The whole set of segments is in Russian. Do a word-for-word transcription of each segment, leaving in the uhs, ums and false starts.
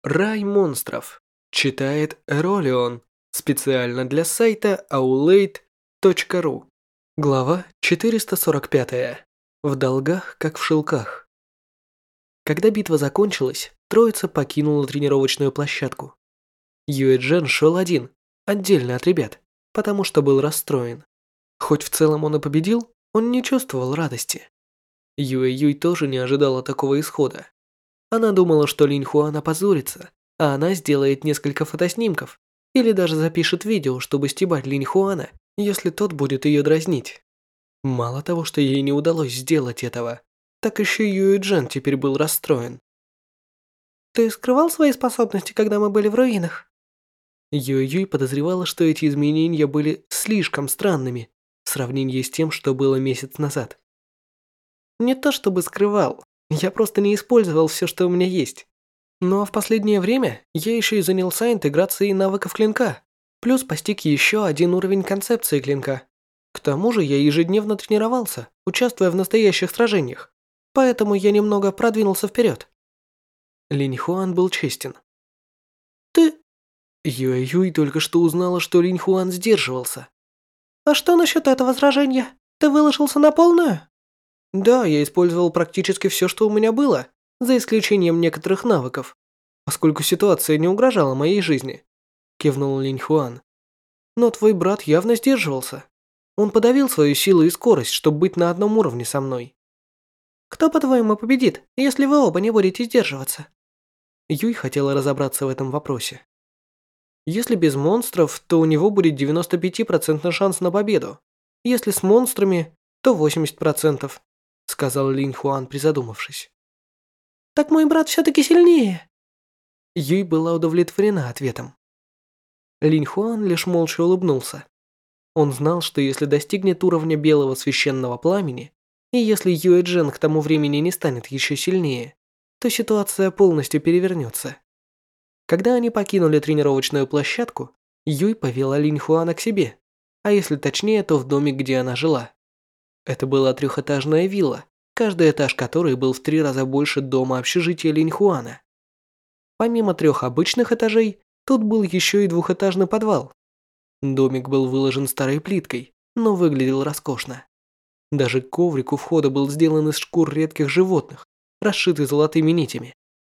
Рай монстров. Читает Ролион. Специально для сайта аулейт точка ру. Глава четыреста сорок пять. В долгах, как в шелках. Когда битва закончилась, троица покинула тренировочную площадку. Юэ Джен шел один, отдельно от ребят, потому что был расстроен. Хоть в целом он и победил, он не чувствовал радости. Юэ Юй тоже не ожидала такого исхода. Она думала, что Линь Хуан опозорится, а она сделает несколько фотоснимков или даже запишет видео, чтобы стебать Линь Хуана, если тот будет ее дразнить. Мало того, что ей не удалось сделать этого, так еще Юэ Джен теперь был расстроен. «Ты скрывал свои способности, когда мы были в руинах?» Юэ Юй подозревала, что эти изменения были слишком странными в сравнении с тем, что было месяц назад. «Не то чтобы скрывал, я просто не использовал все, что у меня есть. Но в последнее время я еще и занялся интеграцией навыков клинка, плюс постиг еще один уровень концепции клинка. К тому же я ежедневно тренировался, участвуя в настоящих сражениях, поэтому я немного продвинулся вперед». Линь Хуан был честен. «Ты...» Юэ Юй только что узнала, что Линь Хуан сдерживался. «А что насчет этого сражения? Ты выложился на полную?» Да, я использовал практически все, что у меня было, за исключением некоторых навыков, поскольку ситуация не угрожала моей жизни, кивнул Линь Хуан. Но твой брат явно сдерживался. Он подавил свою силу и скорость, чтобы быть на одном уровне со мной. Кто, по-твоему, победит, если вы оба не будете сдерживаться? Юй хотела разобраться в этом вопросе. Если без монстров, то у него будет девяносто пять процентов шанс на победу. Если с монстрами, то восемьдесят процентов, сказал Линь Хуан, призадумавшись. Так мой брат все-таки сильнее. Юй была удовлетворена ответом. Линь Хуан лишь молча улыбнулся. Он знал, что если достигнет уровня белого священного пламени, и если Юэ Джен к тому времени не станет еще сильнее, то ситуация полностью перевернется. Когда они покинули тренировочную площадку, Юй повела Линь Хуана к себе, а если точнее, то в домик, где она жила. Это была трехэтажная вилла, каждый этаж которой был в три раза больше дома общежития Линь Хуана. Помимо трех обычных этажей, тут был еще и двухэтажный подвал. Домик был выложен старой плиткой, но выглядел роскошно. Даже коврик у входа был сделан из шкур редких животных, расшитый золотыми нитями.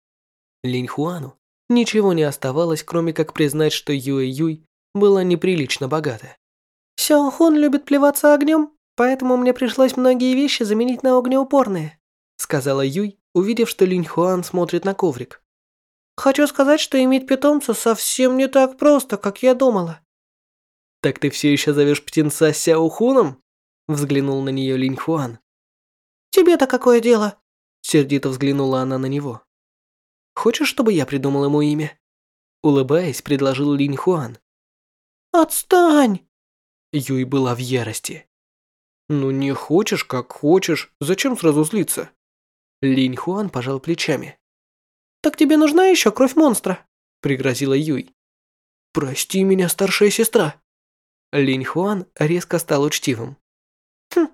Линь Хуану ничего не оставалось, кроме как признать, что Юэ Юй была неприлично богата. Сяо Хун любит плеваться огнем, поэтому мне пришлось многие вещи заменить на огнеупорные, сказала Юй, увидев, что Линь Хуан смотрит на коврик. Хочу сказать, что иметь питомца совсем не так просто, как я думала. Так ты все еще зовешь птенца Сяо Хуном? Взглянул на нее Линь Хуан. Тебе-то какое дело? Сердито взглянула она на него. Хочешь, чтобы я придумал ему имя? Улыбаясь, предложил Линь Хуан. Отстань! Юй была в ярости. Ну не хочешь, как хочешь, зачем сразу злиться? Линь Хуан пожал плечами. Так тебе нужна еще кровь монстра? Пригрозила Юй. Прости меня, старшая сестра. Линь Хуан резко стал учтивым. Хм.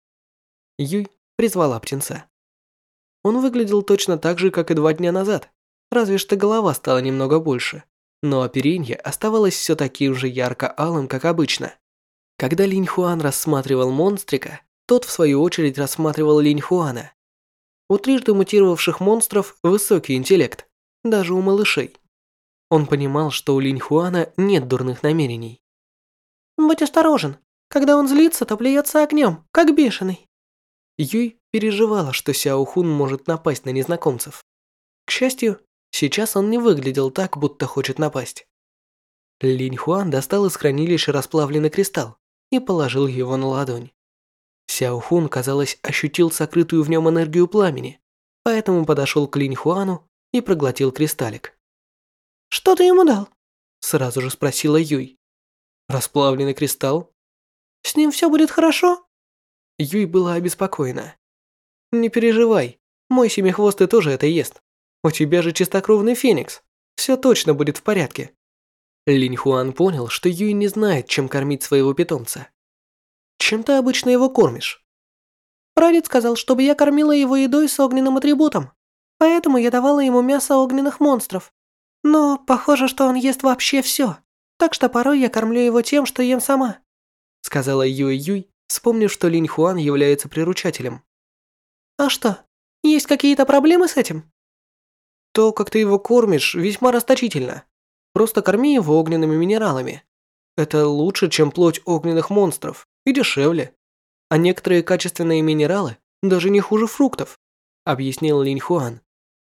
Юй призвала птенца. Он выглядел точно так же, как и два дня назад, разве что голова стала немного больше, но оперенье оставалось все таким же ярко-алым, как обычно. Когда Линь Хуан рассматривал монстрика, тот в свою очередь рассматривал Линь Хуана. У трижды мутировавших монстров высокий интеллект, даже у малышей. Он понимал, что у Линь Хуана нет дурных намерений. Будь осторожен, когда он злится, то плюется огнем, как бешеный. Юй переживала, что Сяо Хун может напасть на незнакомцев. К счастью, сейчас он не выглядел так, будто хочет напасть. Линь Хуан достал из хранилища расплавленный кристалл и положил его на ладонь. Сяо Хун, казалось, ощутил сокрытую в нем энергию пламени, поэтому подошел к Линь Хуану и проглотил кристаллик. «Что ты ему дал?» Сразу же спросила Юй. «Расплавленный кристалл?» «С ним все будет хорошо?» Юй была обеспокоена. «Не переживай, мой семихвостый тоже это ест. У тебя же чистокровный феникс. Все точно будет в порядке». Линь Хуан понял, что Юй не знает, чем кормить своего питомца. «Чем ты обычно его кормишь?» Прадед сказал, чтобы я кормила его едой с огненным атрибутом, поэтому я давала ему мясо огненных монстров. Но похоже, что он ест вообще все. Так что порой я кормлю его тем, что ем сама», сказала Юй-Юй, вспомнив, что Линь Хуан является приручателем. «А что, есть какие-то проблемы с этим?» То, как ты его кормишь, весьма расточительно. Просто корми его огненными минералами. Это лучше, чем плоть огненных монстров, и дешевле. А некоторые качественные минералы даже не хуже фруктов, объяснил Линь Хуан.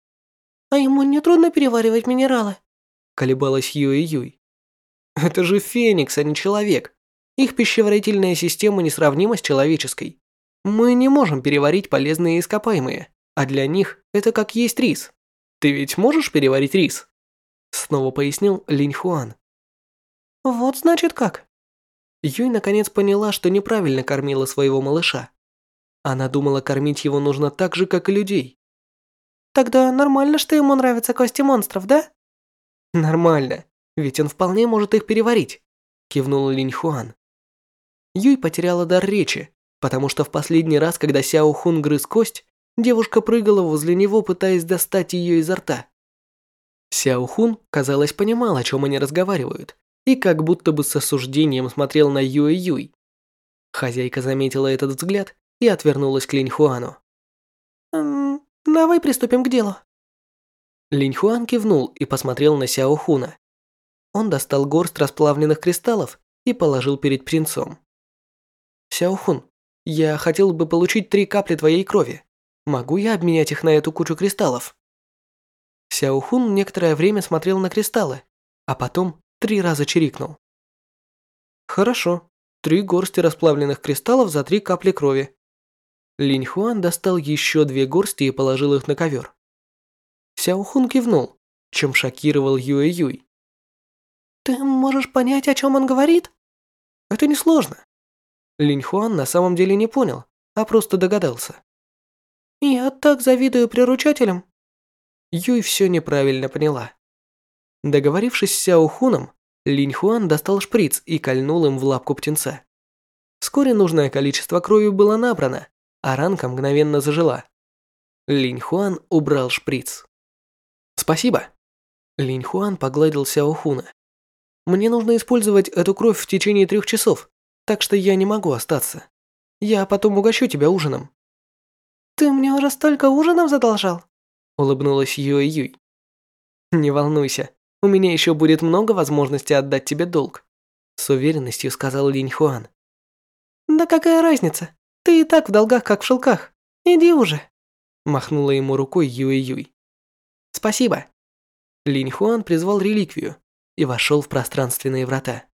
«А ему не трудно переваривать минералы?» Колебалась Юй-Юй. Это же феникс, а не человек. Их пищеварительная система несравнима с человеческой. Мы не можем переварить полезные ископаемые, а для них это как есть рис. Ты ведь можешь переварить рис? Снова пояснил Линь Хуан. «Вот значит как». Юй наконец поняла, что неправильно кормила своего малыша. Она думала, кормить его нужно так же, как и людей. «Тогда нормально, что ему нравятся кости монстров, да?» Нормально, ведь он вполне может их переварить, кивнул Линь Хуан. Юй потеряла дар речи, потому что в последний раз, когда Сяо Хун грыз кость, девушка прыгала возле него, пытаясь достать ее изо рта. Сяо Хун, казалось, понимал, о чем они разговаривают, и как будто бы с осуждением смотрел на Юэ-Юй. Хозяйка заметила этот взгляд и отвернулась к Линь Хуану. «Эм, давай приступим к делу». Линь Хуан кивнул и посмотрел на Сяо Хуна. Он достал горсть расплавленных кристаллов и положил перед принцом. «Сяо Хун, я хотел бы получить три капли твоей крови. Могу я обменять их на эту кучу кристаллов?» Сяо Хун некоторое время смотрел на кристаллы, а потом три раза чирикнул. «Хорошо, три горсти расплавленных кристаллов за три капли крови». Линь Хуан достал еще две горсти и положил их на ковер. Сяо Хун кивнул, чем шокировал Юэ-Юй. «Ты можешь понять, о чем он говорит?» «Это несложно». Линь Хуан на самом деле не понял, а просто догадался. «Я так завидую приручателям». Юй все неправильно поняла. Договорившись с Сяо Хуном, Линь Хуан достал шприц и кольнул им в лапку птенца. Вскоре нужное количество крови было набрано, а ранка мгновенно зажила. Линь Хуан убрал шприц. «Спасибо». Линь Хуан погладил Сяо Хуна. «Мне нужно использовать эту кровь в течение трех часов, так что я не могу остаться. Я потом угощу тебя ужином». «Ты мне уже столько ужинов задолжал?» Улыбнулась Юэ-Юй. «Не волнуйся, у меня еще будет много возможностей отдать тебе долг», с уверенностью сказал Линь Хуан. «Да какая разница? Ты и так в долгах, как в шелках. Иди уже», махнула ему рукой Юэ-Юй. «Спасибо». Линь Хуан призвал реликвию и вошел в пространственные врата.